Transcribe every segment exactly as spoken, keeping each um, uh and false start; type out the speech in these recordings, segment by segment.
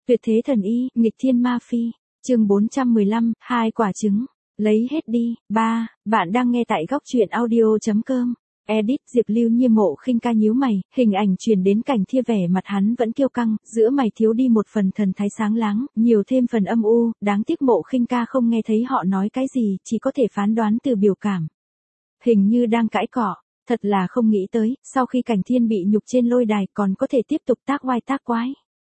Tuyệt thế thần y, nghịch thiên ma phi. Chương bốn trăm mười lăm, hai quả trứng. Lấy hết đi. ba. Bạn đang nghe tại góc truyện audio chấm com. Edit Diệp Lưu Nhiên. Mộ Khinh Ca nhíu mày, hình ảnh truyền đến cảnh Thia vẻ mặt hắn vẫn kiêu căng, giữa mày thiếu đi một phần thần thái sáng láng, nhiều thêm phần âm u, đáng tiếc Mộ Khinh Ca không nghe thấy họ nói cái gì, chỉ có thể phán đoán từ biểu cảm. Hình như đang cãi cọ, thật là không nghĩ tới, sau khi Cảnh Thiên bị nhục trên lôi đài còn có thể tiếp tục tác oai tác quái.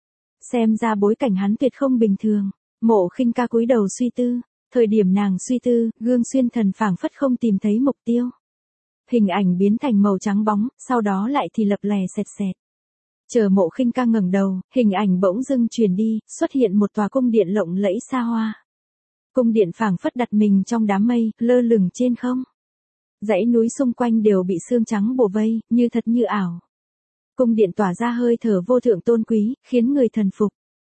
Xem ra bối cảnh hắn tuyệt không bình thường. Mộ Khinh Ca cúi đầu suy tư, thời điểm nàng suy tư, gương xuyên thần phảng phất không tìm thấy mục tiêu. Hình ảnh biến thành màu trắng bóng, sau đó lại thì lập lè sệt sệt. Chờ Mộ Khinh Ca ngẩng đầu, hình ảnh bỗng dưng truyền đi, xuất hiện một tòa cung điện lộng lẫy xa hoa. Cung điện phảng phất đặt mình trong đám mây, lơ lửng trên không. Dãy núi xung quanh đều bị sương trắng bổ vây, như thật như ảo. Cung điện tỏa ra hơi thở vô thượng tôn quý, khiến người thần phục.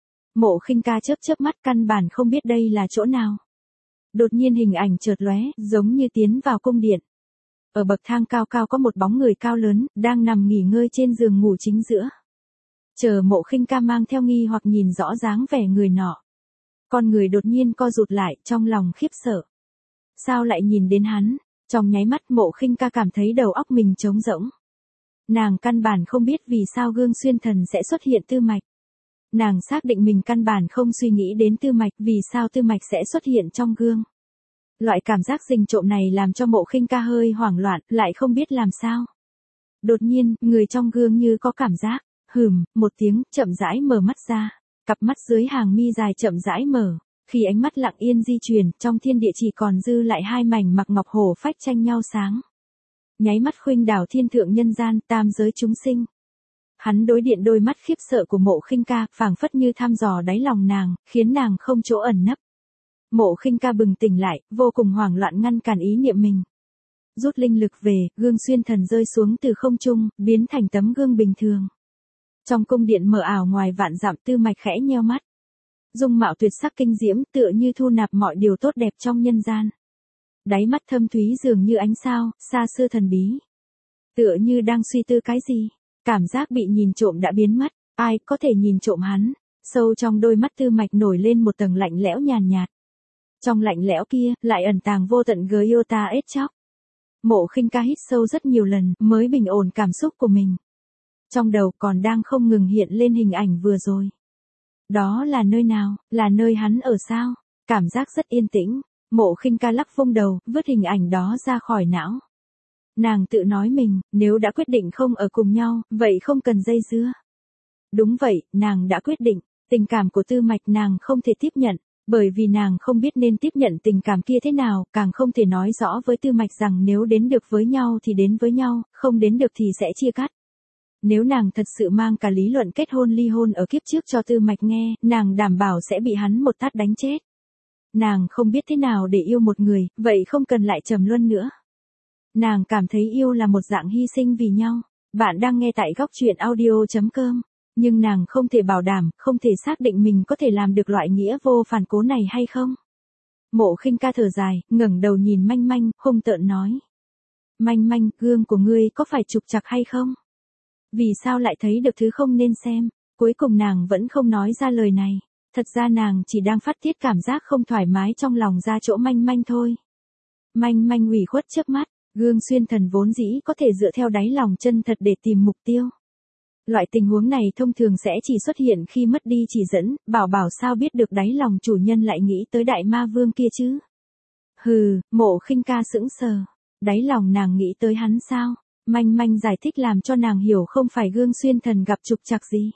Mộ Khinh Ca chớp chớp mắt, căn bản không biết đây là chỗ nào. Đột nhiên hình ảnh chợt lóe, giống như tiến vào cung điện. Ở bậc thang cao cao có một bóng người cao lớn, đang nằm nghỉ ngơi trên giường ngủ chính giữa. Chờ Mộ Khinh Ca mang theo nghi hoặc nhìn rõ dáng vẻ người nọ. Con người đột nhiên co rụt lại, trong lòng khiếp sợ. Sao lại nhìn đến hắn? Trong nháy mắt Mộ Khinh Ca cảm thấy đầu óc mình trống rỗng. Nàng căn bản không biết vì sao gương xuyên thần sẽ xuất hiện tư mạch. Nàng xác định mình căn bản không suy nghĩ đến tư mạch, vì sao tư mạch sẽ xuất hiện trong gương. Loại cảm giác rình trộm này làm cho Mộ Khinh Ca hơi hoảng loạn, lại không biết làm sao. Đột nhiên, người trong gương như có cảm giác, hừm, một tiếng, chậm rãi mở mắt ra. Cặp mắt dưới hàng mi dài chậm rãi mở. Khi ánh mắt lặng yên di chuyển, trong thiên địa chỉ còn dư lại hai mảnh mặc ngọc hổ phách tranh nhau sáng. Nháy mắt khuynh đảo thiên thượng nhân gian, tam giới chúng sinh. Hắn đối điện đôi mắt khiếp sợ của Mộ Khinh Ca, phảng phất như thăm dò đáy lòng nàng, khiến nàng không chỗ ẩn nấp. Mộ Khinh Ca bừng tỉnh lại, vô cùng hoảng loạn ngăn cản ý niệm mình. Rút linh lực về, gương xuyên thần rơi xuống từ không trung, biến thành tấm gương bình thường. Trong cung điện mờ ảo ngoài vạn dặm, tư mạch khẽ nheo mắt. Dung mạo tuyệt sắc kinh diễm, tựa như thu nạp mọi điều tốt đẹp trong nhân gian. Đáy mắt thâm thúy dường như ánh sao, xa xưa thần bí. Tựa như đang suy tư cái gì, cảm giác bị nhìn trộm đã biến mất, ai có thể nhìn trộm hắn. Sâu trong đôi mắt tư mạch nổi lên một tầng lạnh lẽo nhàn nhạt. Trong lạnh lẽo kia, lại ẩn tàng vô tận Giota ết chóc. Mộ Khinh Ca hít sâu rất nhiều lần, mới bình ổn cảm xúc của mình. Trong đầu còn đang không ngừng hiện lên hình ảnh vừa rồi. Đó là nơi nào, là nơi hắn ở sao? Cảm giác rất yên tĩnh. Mộ Khinh Ca lắc vung đầu, vứt hình ảnh đó ra khỏi não. Nàng tự nói mình, nếu đã quyết định không ở cùng nhau, vậy không cần dây dưa. Đúng vậy, nàng đã quyết định, tình cảm của tư mạch nàng không thể tiếp nhận, bởi vì nàng không biết nên tiếp nhận tình cảm kia thế nào, càng không thể nói rõ với tư mạch rằng nếu đến được với nhau thì đến với nhau, không đến được thì sẽ chia cắt. Nếu nàng thật sự mang cả lý luận kết hôn ly hôn ở kiếp trước cho tư mạch nghe, nàng đảm bảo sẽ bị hắn một tát đánh chết. Nàng không biết thế nào để yêu một người, vậy không cần lại trầm luân nữa. Nàng cảm thấy yêu là một dạng hy sinh vì nhau. Bạn đang nghe tại góc truyện audio chấm com. Nhưng nàng không thể bảo đảm, không thể xác định mình có thể làm được loại nghĩa vô phản cố này hay không. Mộ Khinh Ca thở dài, ngẩng đầu nhìn Manh Manh, hung tợn nói. Manh Manh, gương của ngươi có phải trục trặc hay không? Vì sao lại thấy được thứ không nên xem? Cuối cùng nàng vẫn không nói ra lời này. Thật ra nàng chỉ đang phát tiết cảm giác không thoải mái trong lòng ra chỗ Manh Manh thôi. Manh Manh ủy khuất chớp mắt, gương xuyên thần vốn dĩ có thể dựa theo đáy lòng chân thật để tìm mục tiêu. Loại tình huống này thông thường sẽ chỉ xuất hiện khi mất đi chỉ dẫn, bảo bảo sao biết được đáy lòng chủ nhân lại nghĩ tới đại ma vương kia chứ? Hừ, Mộ Khinh Ca sững sờ, đáy lòng nàng nghĩ tới hắn sao? Manh Manh giải thích làm cho nàng hiểu không phải gương xuyên thần gặp trục trặc gì.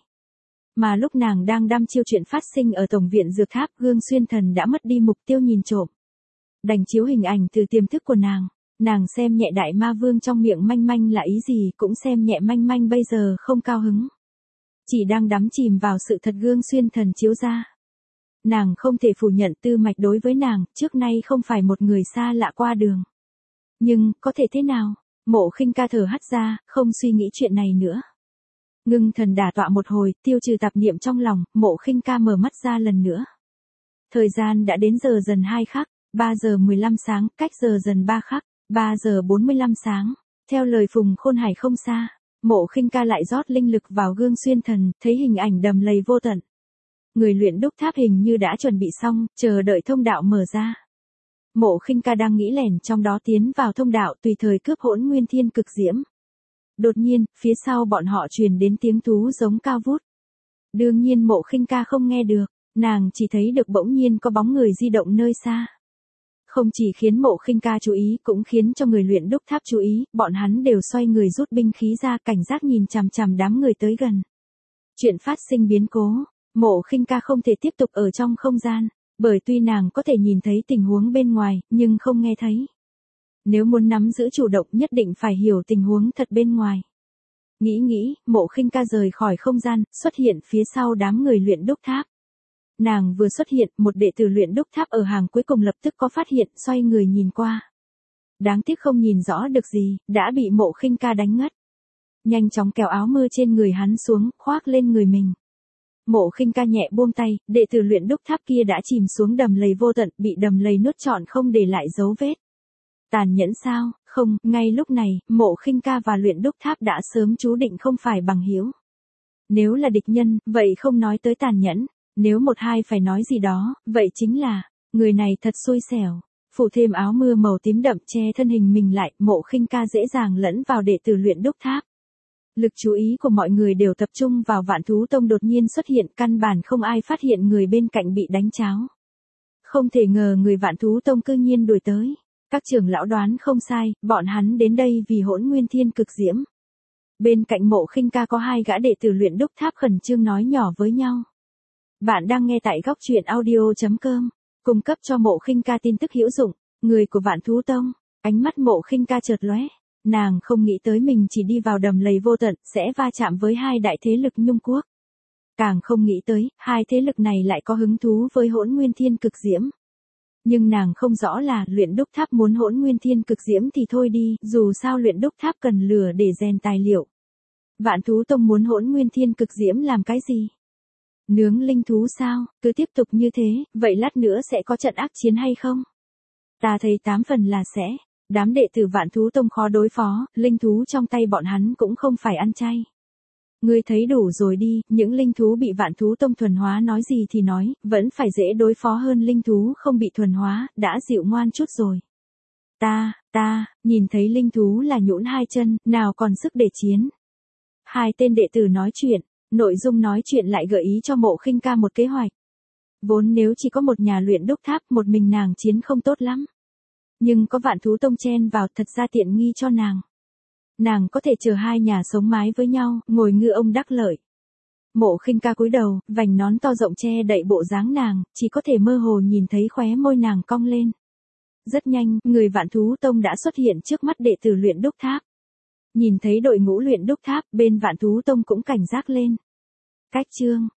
Mà lúc nàng đang đăm chiêu chuyện phát sinh ở Tổng viện Dược Tháp, gương xuyên thần đã mất đi mục tiêu nhìn trộm. Đành chiếu hình ảnh từ tiềm thức của nàng. Nàng xem nhẹ đại ma vương trong miệng Manh Manh là ý gì, cũng xem nhẹ Manh Manh bây giờ không cao hứng. Chỉ đang đắm chìm vào sự thật gương xuyên thần chiếu ra. Nàng không thể phủ nhận tư mạch đối với nàng, trước nay không phải một người xa lạ qua đường. Nhưng, có thể thế nào? Mộ Khinh Ca thở hắt ra, không suy nghĩ chuyện này nữa. Ngưng thần đả tọa một hồi, tiêu trừ tạp niệm trong lòng, Mộ Khinh Ca mở mắt ra lần nữa. Thời gian đã đến giờ dần hai khắc, ba giờ mười lăm sáng, cách giờ dần ba khắc. ba giờ bốn mươi lăm sáng, theo lời Phùng Khôn Hải không xa, Mộ Khinh Ca lại rót linh lực vào gương xuyên thần, thấy hình ảnh đầm lầy vô tận. người luyện đúc tháp hình như đã chuẩn bị xong, chờ đợi thông đạo mở ra. Mộ Khinh Ca đang nghĩ lẻn trong đó tiến vào thông đạo tùy thời cướp Hỗn Nguyên Thiên Cực Diễm. Đột nhiên, phía sau bọn họ truyền đến tiếng thú giống cao vút. Đương nhiên Mộ Khinh Ca không nghe được, nàng chỉ thấy được bỗng nhiên có bóng người di động nơi xa. Không chỉ khiến Mộ Khinh Ca chú ý cũng khiến cho người luyện đúc tháp chú ý, bọn hắn đều xoay người rút binh khí ra cảnh giác nhìn chằm chằm đám người tới gần. Chuyện phát sinh biến cố, Mộ Khinh Ca không thể tiếp tục ở trong không gian, bởi tuy nàng có thể nhìn thấy tình huống bên ngoài, nhưng không nghe thấy. Nếu muốn nắm giữ chủ động nhất định phải hiểu tình huống thật bên ngoài. Nghĩ nghĩ, Mộ Khinh Ca rời khỏi không gian, xuất hiện phía sau đám người luyện đúc tháp. Nàng vừa xuất hiện, một đệ tử luyện đúc tháp ở hàng cuối cùng lập tức có phát hiện, xoay người nhìn qua. Đáng tiếc không nhìn rõ được gì, đã bị Mộ Khinh Ca đánh ngất. Nhanh chóng kéo áo mưa trên người hắn xuống, khoác lên người mình. Mộ Khinh Ca nhẹ buông tay, đệ tử luyện đúc tháp kia đã chìm xuống đầm lầy vô tận, bị đầm lầy nuốt trọn không để lại dấu vết. Tàn nhẫn sao? Không, ngay lúc này, Mộ Khinh Ca và luyện đúc tháp đã sớm chú định không phải bằng hữu. Nếu là địch nhân, vậy không nói tới tàn nhẫn, nếu một hai phải nói gì đó, vậy chính là, người này thật xui xẻo. Phủ thêm áo mưa màu tím đậm che thân hình mình lại, Mộ Khinh Ca dễ dàng lẫn vào đệ tử luyện đúc tháp. Lực chú ý của mọi người đều tập trung vào Vạn Thú Tông đột nhiên xuất hiện, căn bản không ai phát hiện người bên cạnh bị đánh cháo. Không thể ngờ người Vạn Thú Tông cư nhiên đuổi tới. Các trưởng lão đoán không sai, bọn hắn đến đây vì Hỗn Nguyên Thiên Cực Diễm. Bên cạnh Mộ Khinh Ca có hai gã đệ tử luyện đúc tháp khẩn trương nói nhỏ với nhau. Bạn đang nghe tại góc truyện audio chấm com, cung cấp cho Mộ Khinh Ca tin tức hữu dụng, người của Vạn Thú Tông. Ánh mắt Mộ Khinh Ca chợt lóe, nàng không nghĩ tới mình chỉ đi vào đầm lầy vô tận sẽ va chạm với hai đại thế lực Nhung Quốc. Càng không nghĩ tới, hai thế lực này lại có hứng thú với Hỗn Nguyên Thiên Cực Diễm. Nhưng nàng không rõ là luyện đúc tháp muốn Hỗn Nguyên Thiên Cực Diễm thì thôi đi, dù sao luyện đúc tháp cần lửa để rèn tài liệu. Vạn Thú Tông muốn Hỗn Nguyên Thiên Cực Diễm làm cái gì? Nướng linh thú sao? Cứ tiếp tục như thế, vậy lát nữa sẽ có trận ác chiến hay không? Ta thấy tám phần là sẽ. Đám đệ tử Vạn Thú Tông khó đối phó, linh thú trong tay bọn hắn cũng không phải ăn chay. Ngươi thấy đủ rồi đi, những linh thú bị Vạn Thú Tông thuần hóa nói gì thì nói, vẫn phải dễ đối phó hơn linh thú không bị thuần hóa, đã dịu ngoan chút rồi. Ta, ta, nhìn thấy linh thú là nhũn hai chân, nào còn sức để chiến. Hai tên đệ tử nói chuyện, nội dung nói chuyện lại gợi ý cho Mộ Khinh Ca một kế hoạch. Vốn nếu chỉ có một nhà luyện đúc tháp, một mình nàng chiến không tốt lắm. Nhưng có Vạn Thú Tông chen vào thật ra tiện nghi cho nàng. Nàng có thể chờ hai nhà sống mái với nhau, ngồi ngư ông đắc lợi. Mộ Khinh Ca cúi đầu, vành nón to rộng che đậy bộ dáng nàng, chỉ có thể mơ hồ nhìn thấy khóe môi nàng cong lên. Rất nhanh, người Vạn Thú Tông đã xuất hiện trước mắt đệ tử luyện đúc tháp. Nhìn thấy đội ngũ luyện đúc tháp, bên Vạn Thú Tông cũng cảnh giác lên. Cách chương,